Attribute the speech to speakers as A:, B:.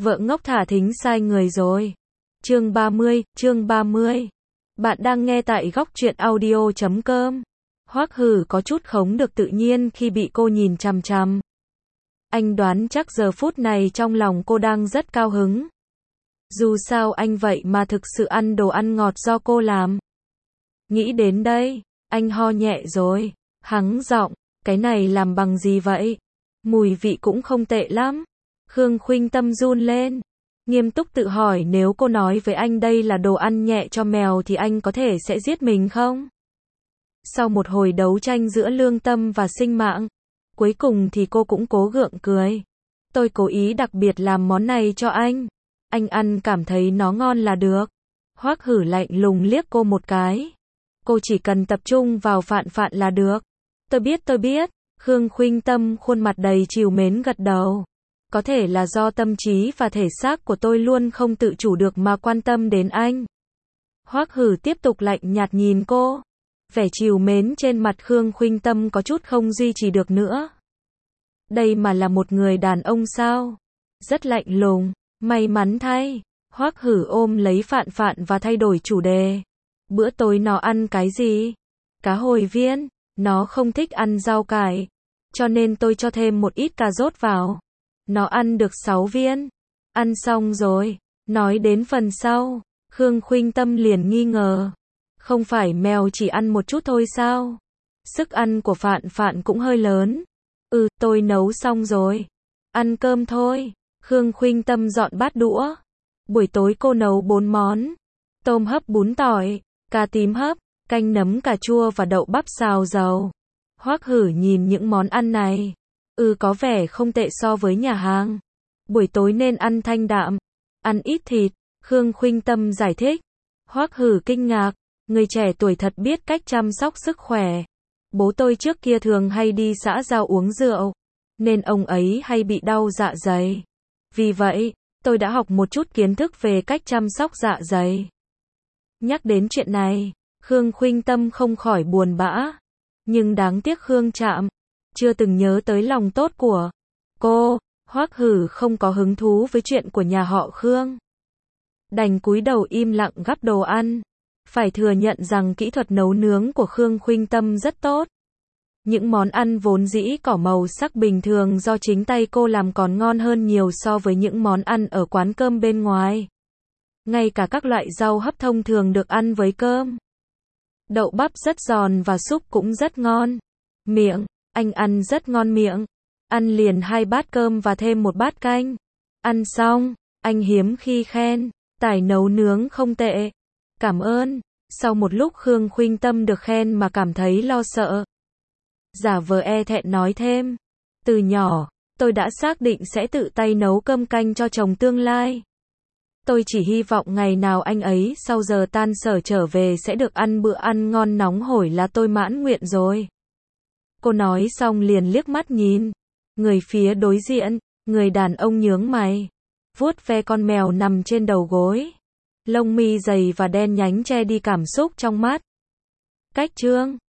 A: Vợ ngốc thả thính sai người rồi. Chương 30. Bạn đang nghe tại góc truyện audio.com. Hoắc Hử có chút khống được tự nhiên khi bị cô nhìn chằm chằm. Anh đoán chắc giờ phút này trong lòng cô đang rất cao hứng. Dù sao anh vậy mà thực sự ăn đồ ăn ngọt do cô làm. Nghĩ đến đây, anh ho nhẹ rồi, hắng giọng, cái này làm bằng gì vậy? Mùi vị cũng không tệ lắm. Khương Khuynh Tâm run lên, nghiêm túc tự hỏi nếu cô nói với anh đây là đồ ăn nhẹ cho mèo thì anh có thể sẽ giết mình không? Sau một hồi đấu tranh giữa lương tâm và sinh mạng, cuối cùng thì cô cũng cố gượng cười. Tôi cố ý đặc biệt làm món này cho anh ăn cảm thấy nó ngon là được. Hoắc Hử lạnh lùng liếc cô một cái. Cô chỉ cần tập trung vào Phạn Phạn là được. Tôi biết. Khương Khuynh Tâm khuôn mặt đầy trìu mến gật đầu. Có thể là do tâm trí và thể xác của tôi luôn không tự chủ được mà quan tâm đến anh. Hoắc Hử tiếp tục lạnh nhạt nhìn cô. Vẻ trìu mến trên mặt Khương Khuynh Tâm có chút không duy trì được nữa. Đây mà là một người đàn ông sao? Rất lạnh lùng. May mắn thay. Hoắc Hử ôm lấy Phạn Phạn và thay đổi chủ đề. Bữa tối nó ăn cái gì? Cá hồi viên. Nó không thích ăn rau cải, cho nên tôi cho thêm một ít cà rốt vào. Nó ăn được 6 viên. Ăn xong rồi. Nói đến phần sau, Khương Khuynh Tâm liền nghi ngờ. Không phải mèo chỉ ăn một chút thôi sao? Sức ăn của Phạn Phạn cũng hơi lớn. Tôi nấu xong rồi. Ăn cơm thôi. Khương Khuynh Tâm dọn bát đũa. Buổi tối cô nấu 4 món. Tôm hấp bún tỏi, cà tím hấp, canh nấm cà chua và đậu bắp xào dầu. Hoắc Hử nhìn những món ăn này. Có vẻ không tệ so với nhà hàng. Buổi tối nên ăn thanh đạm. Ăn ít thịt. Khương Khuynh Tâm giải thích. Hoắc Hử kinh ngạc. Người trẻ tuổi thật biết cách chăm sóc sức khỏe. Bố tôi trước kia thường hay đi xã giao uống rượu, nên ông ấy hay bị đau dạ dày. Vì vậy, tôi đã học một chút kiến thức về cách chăm sóc dạ dày. Nhắc đến chuyện này, Khương Khuynh Tâm không khỏi buồn bã. Nhưng đáng tiếc Khương Trạm chưa từng nhớ tới lòng tốt của cô. Hoắc Hử không có hứng thú với chuyện của nhà họ Khương. Đành cúi đầu im lặng gắp đồ ăn. Phải thừa nhận rằng kỹ thuật nấu nướng của Khương Khuynh Tâm rất tốt. Những món ăn vốn dĩ có màu sắc bình thường do chính tay cô làm còn ngon hơn nhiều so với những món ăn ở quán cơm bên ngoài. Ngay cả các loại rau hấp thông thường được ăn với cơm. Đậu bắp rất giòn và súp cũng rất ngon. Anh ăn rất ngon miệng. Ăn liền 2 bát cơm và thêm 1 bát canh. Ăn xong, anh hiếm khi khen, tài nấu nướng không tệ. Cảm ơn. Sau một lúc Khương Khuynh Tâm được khen mà cảm thấy lo sợ. Giả vờ e thẹn nói thêm. Từ nhỏ, tôi đã xác định sẽ tự tay nấu cơm canh cho chồng tương lai. Tôi chỉ hy vọng ngày nào anh ấy sau giờ tan sở trở về sẽ được ăn bữa ăn ngon nóng hổi là tôi mãn nguyện rồi. Cô nói xong liền liếc mắt nhìn. Người phía đối diện, người đàn ông nhướng mày. Vuốt ve con mèo nằm trên đầu gối. Lông mi dày và đen nhánh che đi cảm xúc trong mắt. Cách chương